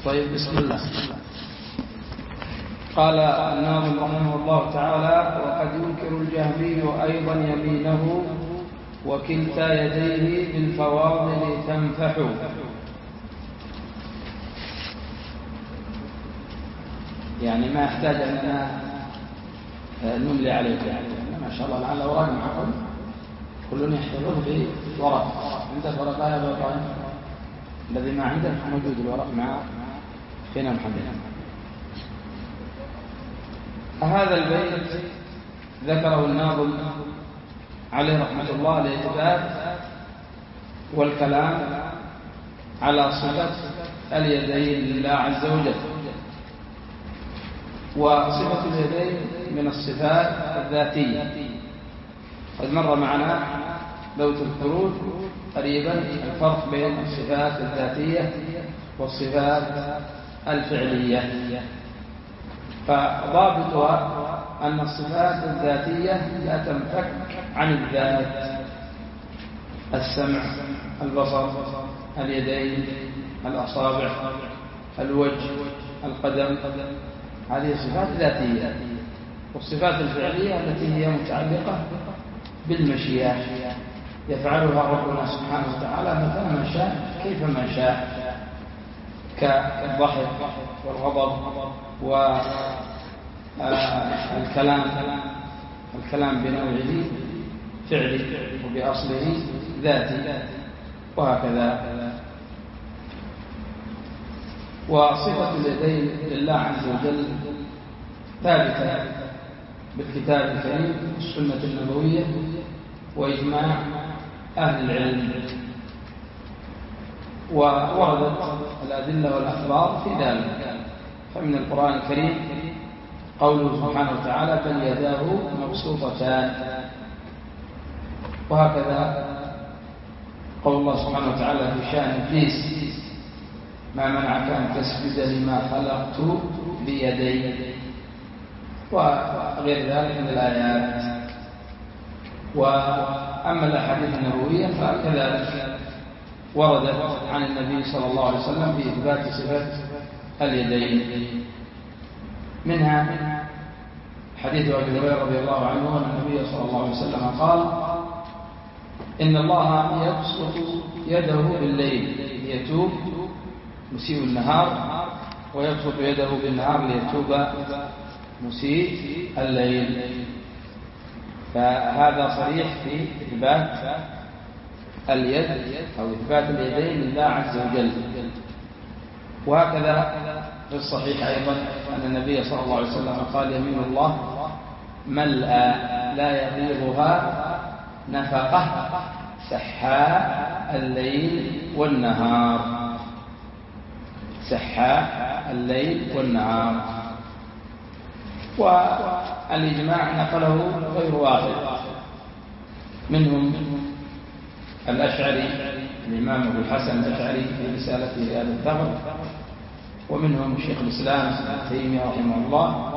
طيب، بسم الله. قال الناظم رحمه الله تعالى: وقد ينكر الجهمي أيضا يمينه وكلتا يديه بالفواضل تنفح. يعني ما يحتاج أننا نملي عليك، يعني ما شاء الله لعل ورق معكم كلهم يحتاجون في ورق. عندك ورقة يا بطاين؟ الذي ما عنده موجود الورق مع فينا محمد. هذا البيت ذكره الناظم عليه رحمة الله لإثبات والكلام على صفة اليدين لله عز وجل. وصفة اليدين من الصفات الذاتية، قد مر معنا لو تذكرون قريبا الفرق بين الصفات الذاتية والصفات الفعلية. فضابطها أن الصفات الذاتية لا تنفك عن الذات: السمع، البصر، اليدين، الأصابع، الوجه، القدم، هذه صفات ذاتية. والصفات الفعلية التي هي متعلقة بالمشيئة، يفعلها ربنا سبحانه وتعالى متى ما شاء كيفما شاء، كالضحك والغضب والكلام بنوعه فعلي وبأصله ذاتي، وهكذا. وصفة اليدين لله عز وجل ثابتة بالكتاب الكريم والسنة النبوية وإجماع أهل العلم، ووردت الأدلة والأخبار في ذلك. فمن القرآن الكريم قوله سبحانه وتعالى: بل يداه مبسوطتان. وهكذا قول الله سبحانه وتعالى في شأن إبليس: ما منعك أن تسجد لما خلقت بيدي، وغير ذلك من الآيات. وأما الأحاديث النبوية فكذلك وردت عن النبي صلى الله عليه وسلم بإثبات صفة اليدين. منها حديث أبي هريرة رضي الله عنه أن النبي صلى الله عليه وسلم قال: إن الله يبسط يده بالليل ليتوب مسيء النهار، ويبسط يده بالنهار ليتوب مسيء الليل. فهذا صريح في إثبات اليد أو إثبات اليدين لله عز وجل. وهكذا في الصحيح أيضا أن النبي صلى الله عليه وسلم قال: يمين الله ملأى لا يغيضها نفقة سحاء الليل والنهار. سحاء الليل والنهار. والإجماع نقله غير واحد، منهم الأشعري الإمام أبو الحسن الأشعري في رسالته رياض الثغر، ومنهم شيخ الإسلام ابن تيمية رحمه الله،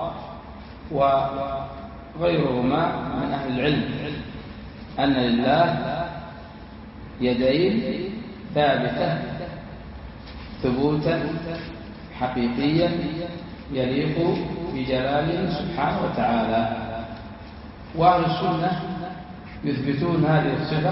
وغيرهما من أهل العلم، أن لله يدين ثابتة ثبوتا حقيقيا يليق بجلاله سبحانه وتعالى. وأهل السنة يثبتون هذه الصفة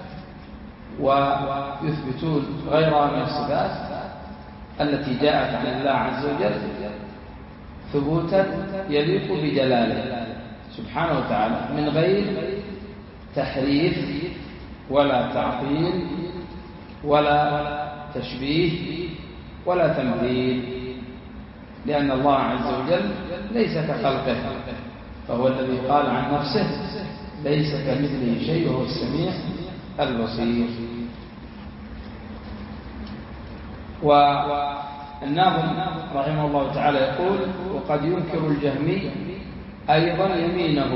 ويثبتون غيرها من الصفات التي جاءت عن الله عز وجل ثبوتا يليق بجلاله سبحانه وتعالى، من غير تحريف ولا تعطيل ولا تشبيه ولا تمثيل، لأن الله عز وجل ليس كخلقه، فهو الذي قال عن نفسه: ليس كمثله شيء وهو السميع البصير. والناظم رحمه الله تعالى يقول: وقد ينكر الجهمي أيضا يمينه.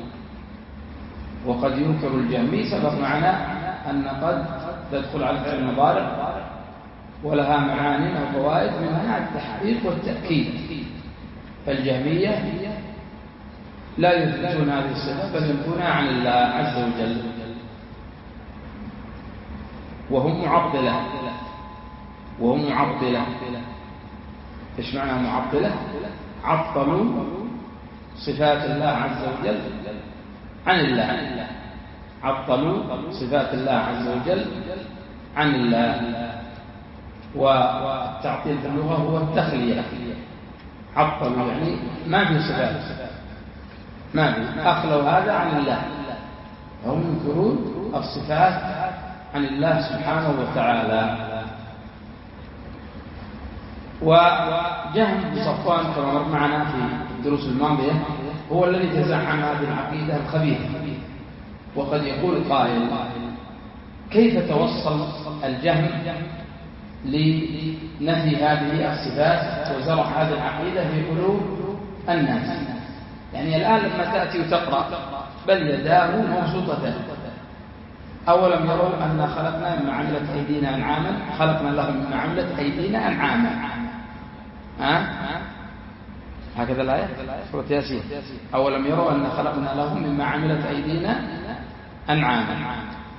وقد ينكر الجهمي سبق معنا أن قد تدخل على الفعل المضارع ولها معاني وفوائد، منها التحقيق والتأكيد. فالجهمية لا يثبتون هذه الصفة بل ينفونها عن الله عز وجل، وهم معطلة إيش معنى معطلة؟ عطلوا صفات الله عز وجل عن الله، عطلوا صفات الله عز وجل عن الله. والتعطيل في اللغة هو التخلية، عطلوا يعني ما في صفات، ما في، أخلوا هذا عن الله، هم ينكرون الصفات عن الله سبحانه وتعالى. وجهم بن صفوان كما مر معنا في الدروس الماضية هو الذي تزعم هذه العقيدة الخبيثة. وقد يقول قائل: كيف توصل الجهم لنفي هذه الصفات وزرع هذه العقيدة في قلوب الناس؟ يعني الآن لما تأتي وتقرأ بل يداه مبسوطتان، أولم يروا أن خلقنا مما عملت أيدينا أنعاما، خلقنا لهم مما عملت أيدينا أنعاما. هكذا الآية سورة ياسين، أولم يروا أن خلقنا لهم مما عملت أيدينا أنعاما،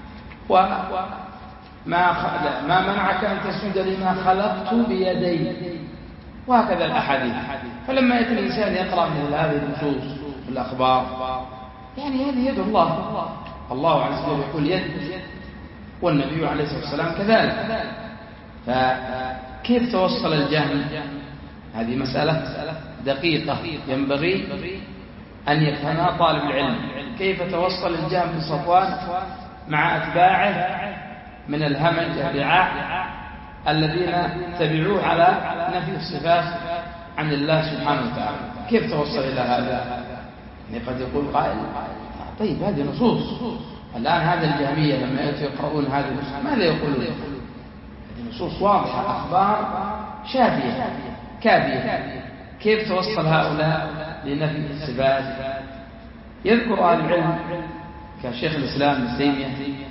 ما منعك أن تسجد لما خلقت بيدي، وهكذا الأحاديث. فلما يأتي الإنسان يقرأ مثل هذه النصوص في الأخبار، يعني هذه يد الله، الله عز وجل يقول يد، والنبي عليه الصلاة والسلام كذلك. فكيف توصل الجهم؟ هذه مسألة دقيقة ينبغي أن يفهمها طالب العلم. كيف توصل الجهم بن صفوان مع أتباعه من الهمج الرعاع الذين تبعوه على نفي الصفات عن الله سبحانه وتعالى؟ كيف توصل إلى هذا؟ يعني قد يقول قائل: طيب هذه نصوص، الآن هذا الجهمية لما يقرؤون هذه النصوص ماذا يقولون؟ هذه نصوص واضحة، أخبار شافية كافية، كيف توصل هؤلاء لنفي الصفات؟ يذكر أهل العلم كشيخ الإسلام ابن تيمية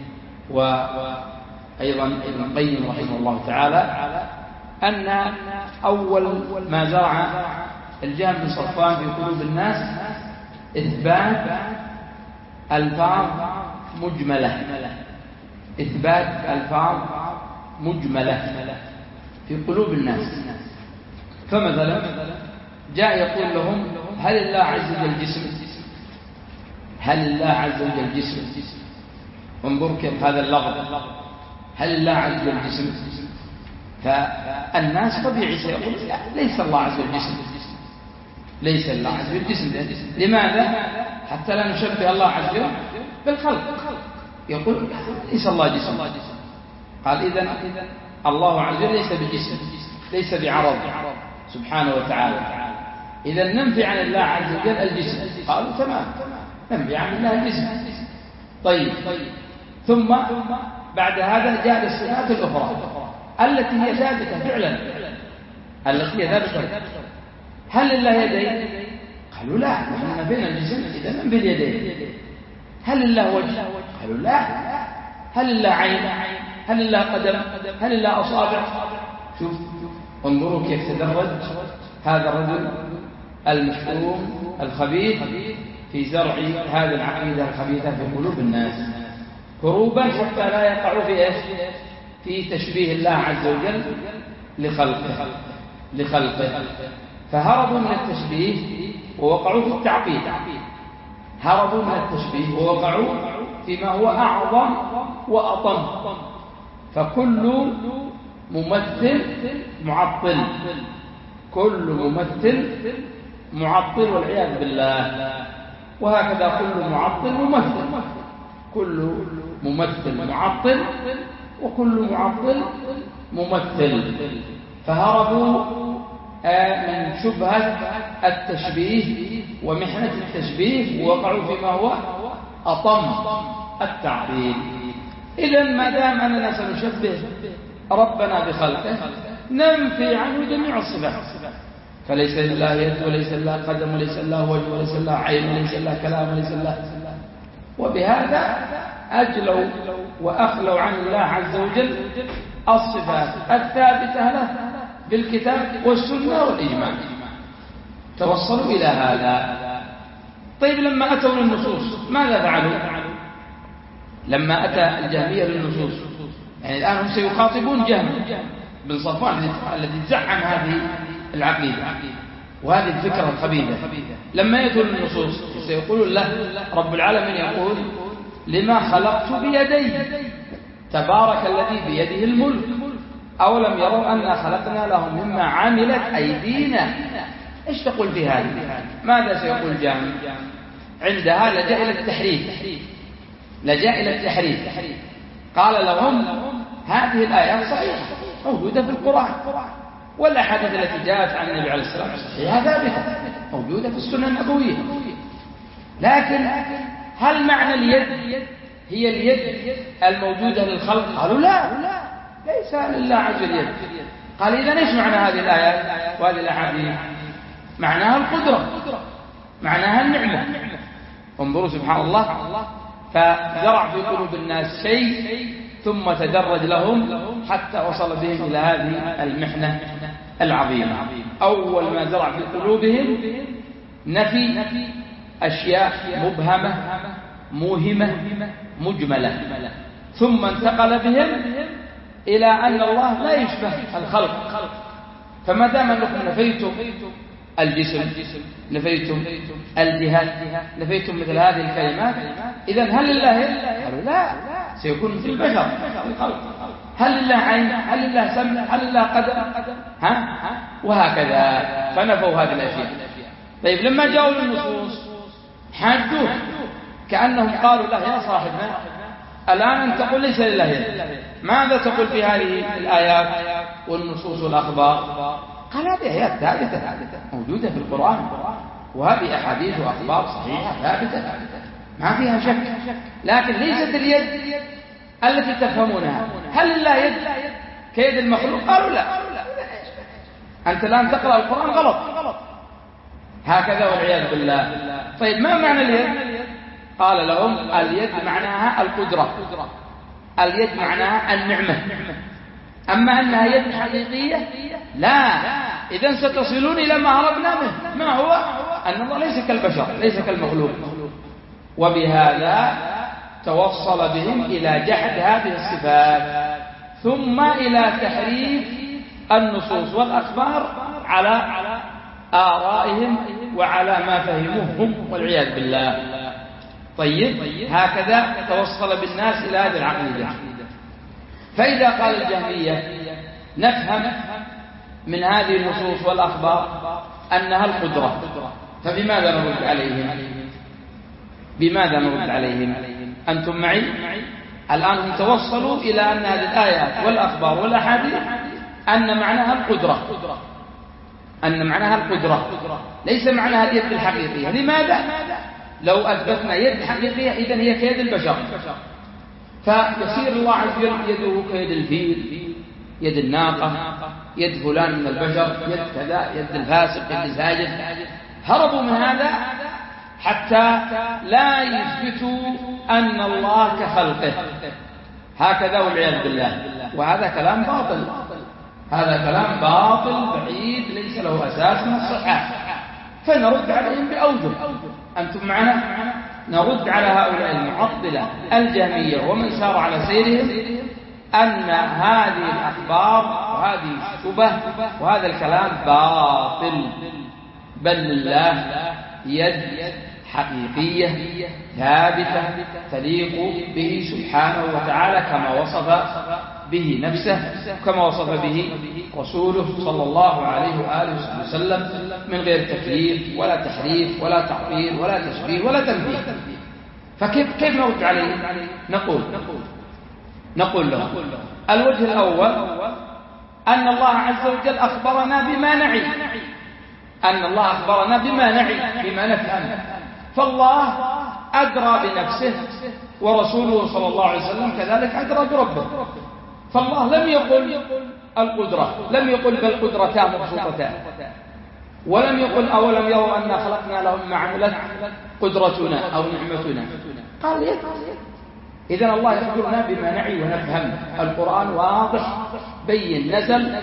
وأيضا ابن القيم رحمه الله تعالى أن أول ما زرع الجهم بن صفوان في قلوب الناس إثبات ألفاظ مجملة، إثبات ألفاظ مجملة في قلوب الناس. فمثلا جاء يقول لهم: هل الله عز وجل جسم؟ هل الله عز وجل جسم؟ انظر كيف هذا اللفظ، هل الله عز وجل جسم؟ فالناس طبيعي سيقول: لا، ليس الله عز وجل جسم، ليس الله عز وجل جسم. لماذا؟ حتى لا نشبه الله عز وجل بالخلق. يقول: ليس الله جسم. قال: إذن الله عز وجل ليس بجسم، ليس بعرض سبحانه وتعالى، إذا ننفي عن الله عز وجل الجسم. قالوا: تمام، ننفي عن الله الجسم. طيب، ثم بعد هذا جاء الصفات الأخرى التي هي ثابتة فعلا، التي هي ثابتة. هل لله يدين؟ قالوا: لا، نحن نفينا الجسم، إذا ننفي اليدين. هل لله وجه؟ قالوا: لا. هل لله عين؟ هل لله قدم؟ هل لله أصابع؟ شوف، انظروا كيف تدرج هذا الرجل المشؤوم الخبيث في زرع هذه العقيدة الخبيثة في قلوب الناس، هروبا حتى لا يقعوا في ايش؟ في تشبيه الله عز وجل لخلقه. فهربوا من التشبيه ووقعوا في التعقيد، هربوا من التشبيه ووقعوا فيما هو أعظم وأطم. فكل ممثل معطل، كل ممثل معطل والعياذ بالله. وهكذا كل معطل ممثل، كل ممثل معطل وكل معطل ممثل. فهربوا من شبهة التشبيه ومحنة التشبيه ووقعوا فيما هو أطم التعطيل. إذن ما دام أننا سنشبه ربنا بخلقه ننفي عنه جميع الصفات، فليس لله يد وليس لله قدم وليس لله وجه وليس لله عين وليس لله كلام وليس لله. وبهذا أجلوا وأخلوا عن الله عز وجل الصفات الثابتة له بالكتاب والسنة والإجماع، توصلوا إلى هذا. طيب، لما أتوا للنصوص ماذا فعلوا؟ لما أتى الجهمية للنصوص، يعني الآن هم سيخاطبون جهم بن صفوان الذي زعم هذه العقيدة. وهذه الفكرة الخبيثة لما يتول النصوص سيقول له رب العالمين يقول لما خلقت بيدي تبارك الذي بيده الملك أولم يروا أنا خلقنا لهم مما عملت أيدينا. إيش تقول في هذه؟ ماذا سيقول جامع؟ عندها لجأ إلى التحريف. قال لهم هذه الآيات صحيحة موجودة في القرآن، والأحاديث التي جاءت عن النبي عليه الصلاة والسلام صحيحة ثابتة موجودة في السنة النبوية، لكن هل معنى اليد هي اليد الموجودة للخلق؟ قالوا لا، ليس لله عز وجل. قال إذا ايش معنى هذه الآيات وهذه الأحاديث؟ معناها القدرة، معناها النعمة. انظروا سبحان الله، فزرع في قلوب الناس شيء ثم تدرج لهم حتى وصل بهم إلى هذه المحنة العظيمة. أول ما زرع في قلوبهم نفي أشياء مبهمة موهمة مجملة، ثم انتقل بهم إلى أن الله لا يشبه الخلق. فما دام أنكم نفيتم الجسم، نفيتم الجهات، نفيتم مثل هذه الكلمات، إذن هل لله يد؟ قالوا لا، سيكون في البشر في الخلق. هل لله عين؟ هل لله سمع؟ هل لله قدم؟ وهكذا، فنفوا هذه الأشياء. طيب لما جاءوا للنصوص حاجوه كأنهم قالوا له يا صاحبنا الآن أنت تقول ليس لله يد، ماذا تقول في هذه الآيات والنصوص والأخبار؟ قال هذه آيات ثابتة موجودة في القرآن، وهذه أحاديث وأخبار صحيحة ثابتة ما فيها شك، لكن ليست اليد التي تفهمونها. هل لله يد كيد المخلوق؟ قالوا لا، أنت الآن تقرأ القرآن غلط هكذا والعياذ بالله. طيب ما معنى اليد؟ قال لهم اليد معناها القدرة، اليد معناها النعمة، أما أنها يد حقيقية لا. إذن ستصلون إلى ما هربنا منه، ما هو أن الله ليس كالبشر، ليس كالمخلوق. وبهذا توصل بهم إلى جحد هذه الصفات، ثم إلى تحريف النصوص والأخبار على آرائهم وعلى ما فهموه هم والعياذ بالله. طيب هكذا توصل بالناس إلى هذه العقيدة. فإذا قال الجهمية نفهم من هذه النصوص والأخبار أنها القدرة، فبماذا نرد عليهم؟ بماذا نرد عليهم؟ أنتم معي؟ الآن هم توصلوا إلى أن هذه الآيات والأخبار والأحاديث أن معناها القدرة، أن معناها القدرة ليس معناها اليد الحقيقية. لماذا؟ لو أثبتنا يد حقيقية إذن هي كيد البشر، فيصير الله عز وجل يده كيد الفيل، يد الناقة، يد فلان من البشر، يد كذا، يد الفاسق، يد الزاجد. هربوا من هذا حتى لا يثبتوا أن الله كخلقه، هكذا والعياذ بالله. وهذا كلام باطل، هذا كلام باطل بعيد ليس له أساس من الصحة. فنرد عليهم بأوجه. أنتم معنا؟ نرد على هؤلاء المعطلة الجهمية ومن سار على سيرهم أن هذه الأخبار وهذه الشبه وهذا الكلام باطل، بل لله يد حقيقية ثابتة تليق به سبحانه وتعالى كما وصف به نفسه، كما وصف به رسوله صلى الله عليه وآله وسلم، من غير تكييف ولا تحريف ولا تعطيل ولا تشبيه ولا تمثيل. فكيف نرد عليه؟ نقول له الوجه الأول أن الله عز وجل أخبرنا بما نعي، أن الله أخبرنا بما نعي بما نفهم، فالله أدرى بنفسه ورسوله صلى الله عليه وسلم كذلك أدرى بربه. فالله لم يقل القدرة، لم يقل بل قدرتان مبسوطتان، ولم يقل أولم يروا أنا خلقنا لهم ما عملت قدرتنا أو نعمتنا، قال يد. إذن الله يخبرنا بما نعي ونفهم. القرآن واضح بين، نزل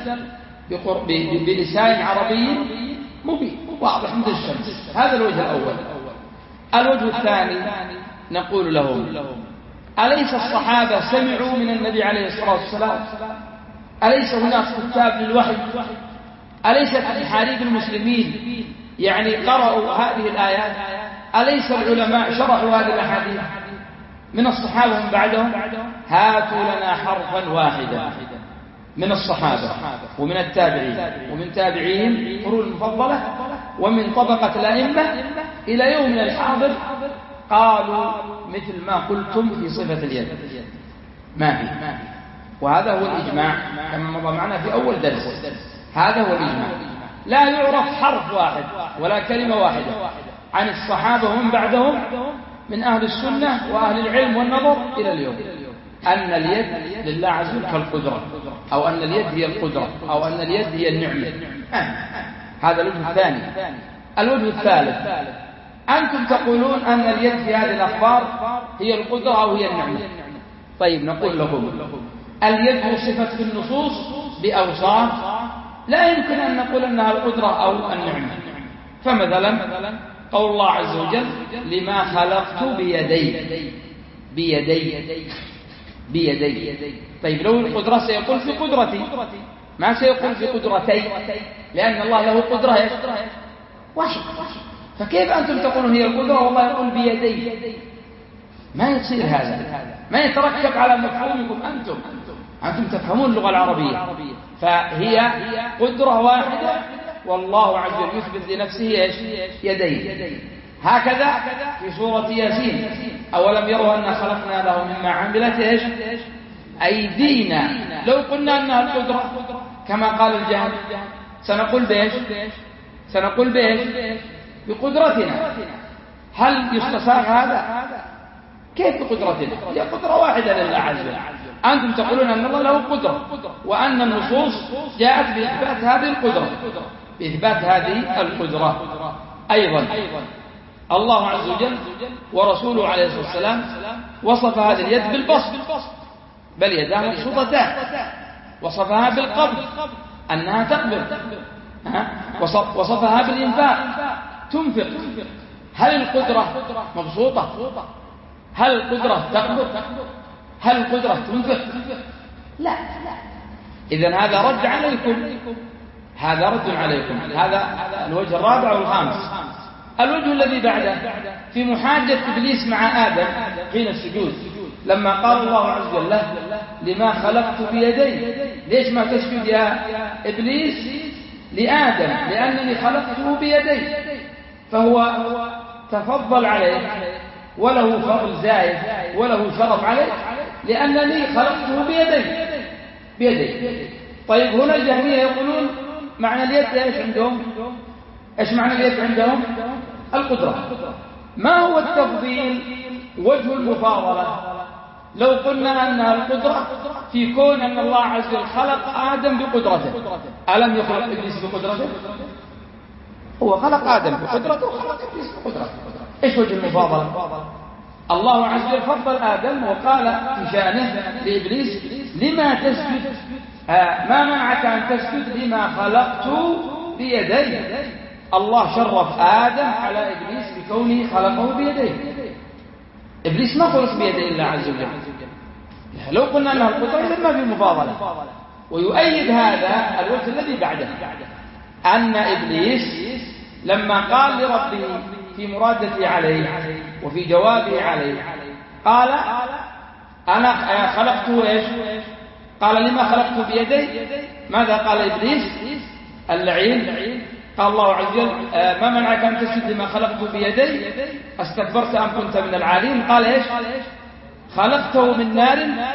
بلسان عربي مبين واضح مثل الشمس. هذا الوجه الأول. الوجه الثاني نقول لهم أليس الصحابة سمعوا من النبي عليه الصلاة والسلام؟ أليس هناك كتاب للوحي؟ أليست محاريب المسلمين يعني قرأوا هذه الآيات؟ أليس العلماء شرحوا هذه الأحاديث من الصحابة ومن بعدهم؟ هاتوا لنا حرفا واحدا من الصحابة ومن التابعين ومن تابعيهم القرون المفضلة ومن طبقة الأئمة إلى يومنا الحاضر قالوا مثل ما قلتم في صفة اليد، ما في. وهذا هو الإجماع كما مضى معنا في أول درس. هذا هو الإجماع، لا يعرف حرف واحد ولا كلمة واحدة عن الصحابة ومن بعدهم من أهل السنة وأهل العلم والنظر إلى اليوم أن اليد لله عز وجل كالقدرة، أو أن اليد هي القدرة، أو أن اليد هي النعمة. هذا الوجه الثاني. الوجه الثالث، أنتم تقولون أن اليد في هذه الأخبار هي القدرة أو هي النعمة. طيب نقول لكم اليد وصفت في النصوص بأوصاف لا يمكن أن نقول أنها القدرة أو النعمة. فمثلا قول الله عز وجل لما خلقت بيدي. طيب لو القدرة سيقول في قدرتي، ما سيقول في قدرتي، لأن الله له قدرة واحد. فكيف أنتم تقولون هي القدرة والله يقول بيدي؟ ما يصير هذا، ما يتركب على مفهومكم أنتم تفهمون اللغة العربية. فهي قدرة واحدة والله عز وجل يثبت لنفسه يدين. هكذا في سورة ياسين أولم يروا أن خلقنا له مما عملت أيدينا. لو قلنا أنها القدرة كما قال الجهل سنقول بإيش؟ بقدرتنا. هل يستساغ هذا؟ كيف بقدرتنا؟ هي قدرة واحدة لله عز وجل. أنتم تقولون أن الله له قدرة وأن النصوص جاءت بإثبات هذه القدرة. أيضا الله عز وجل ورسوله عليه الصلاة والسلام وصف هذه اليد بالبسط، بل يداه مبسوطتان. وصفها بالقبض أنها تقبض، وصفها بالإنفاق تنفق. هل القدرة مبسوطة؟ هل القدرة تقبض؟ هل القدرة تنفق؟ لا. إذن هذا رد عليكم. هذا الوجه الرابع والخامس. الوجه الذي بعده في محاجة إبليس مع آدم حين السجود، لما قال الله عز وجل لما خلقت بيدي. ليش ما تسجد يا إبليس لآدم؟ لأنني خلقته بيدي. فهو تفضل عليه وله فضل زائد وله شرف عليه لأنني خلقته بيدي. طيب هنا الجهمية يقولون معنى اليد ايش معنى اليد عندهم؟ القدرة. ما هو التفضيل؟ وجه المفاضلة. لو قلنا أنها القدرة في كون أن الله عز وجل خلق آدم بقدرته، ألم يخلق إبليس بقدرته؟ هو خلق آدم بقدرته وخلق إبليس بقدرته. إيش وجه المفاضلة؟ الله عز وجل فضل آدم وقال في شأنه لإبليس لما تسجد، ما منعك أن تسجد لما خلقت بيدي. الله شرف آدم على إبليس بكونه خلقه بيديه. إبليس ما خلق بيديه الله عز وجل. لو قلنا أنها القدرة لما في مفاضلة. ويؤيد هذا الوجه الذي بعده، أن إبليس لما قال لربه في مرادته عليه وفي جوابه عليه قال أنا خلقته إيش؟ قال لما خلقته بيدي. ماذا قال إبليس اللعين؟ قال الله عز وجل ما منعك أن تسجد لما خلقته بيدي استكبرت أم كنت من العالين؟ قال إيش؟ خلقته من نار،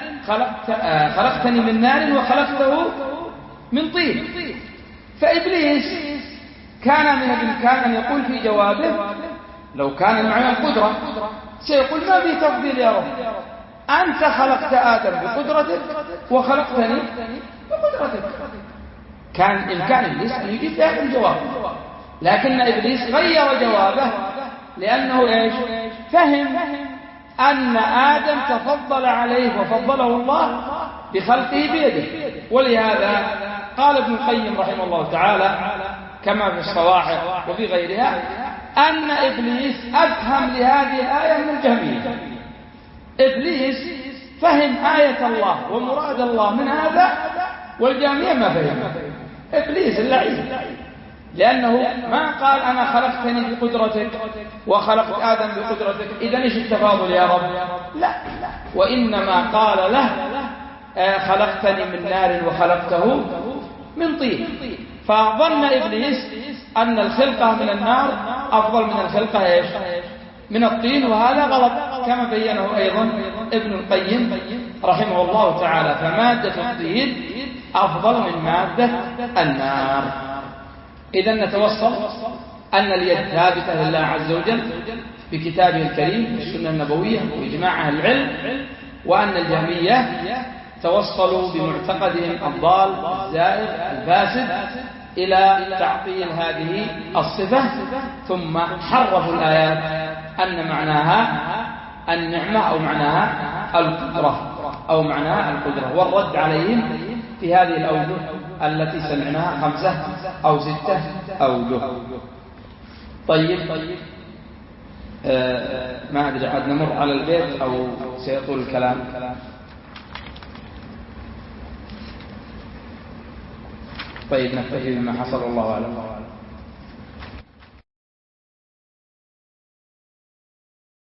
خلقتني من نار وخلقته من طين. فإبليس كان من الإمكان أن يقول في جوابه لو كان معنى القدرة سيقول ما في تفضيل يا رب، أنت خلقت آدم بقدرتك وخلقتني بقدرتك. كان إمكان إبليس أن يجيب هذا الجواب، لكن إبليس غير جوابه لأنه إيش؟ فهم أن آدم تفضل عليه وفضله الله بخلقه بيده. ولهذا قال ابن القيم رحمه الله تعالى كما في الصواعق وفي غيرها أن إبليس أفهم لهذه الآية من الجهمية. إبليس فهم آية الله ومراد الله من هذا والجهمية ما فهم. إبليس اللعين، لأنه ما قال أنا خلقتني بقدرتك وخلقت آدم بقدرتك، إذن إيش التفاضل يا رب؟ لا، وإنما قال له خلقتني من نار وخلقته من طين. فظن إبليس أن الخلقة من النار أفضل من الخلقة إيش؟ من الطين، وهذا غلط كما بينه أيضا ابن القيم رحمه الله تعالى. فمادة الطين أفضل من مادة النار. إذن نتوصل أن اليد ثابتة لله عز وجل بكتابه الكريم والسنة النبوية وإجماع أهل العلم، وأن الجهمية توصلوا بمعتقدهم الضال الزائغ الفاسد إلى تعطيل هذه الصفة، ثم حرفوا الآيات أن معناها النعمة أو معناها القدرة أو معناها القدرة، والرد عليهم في هذه الأوجه التي سمعناها 5 أو 6 أوجه. طيب، ما أدري قد نمر على البيت أو سيطول الكلام. طيب، نكتفي بما حصل، الله أعلم.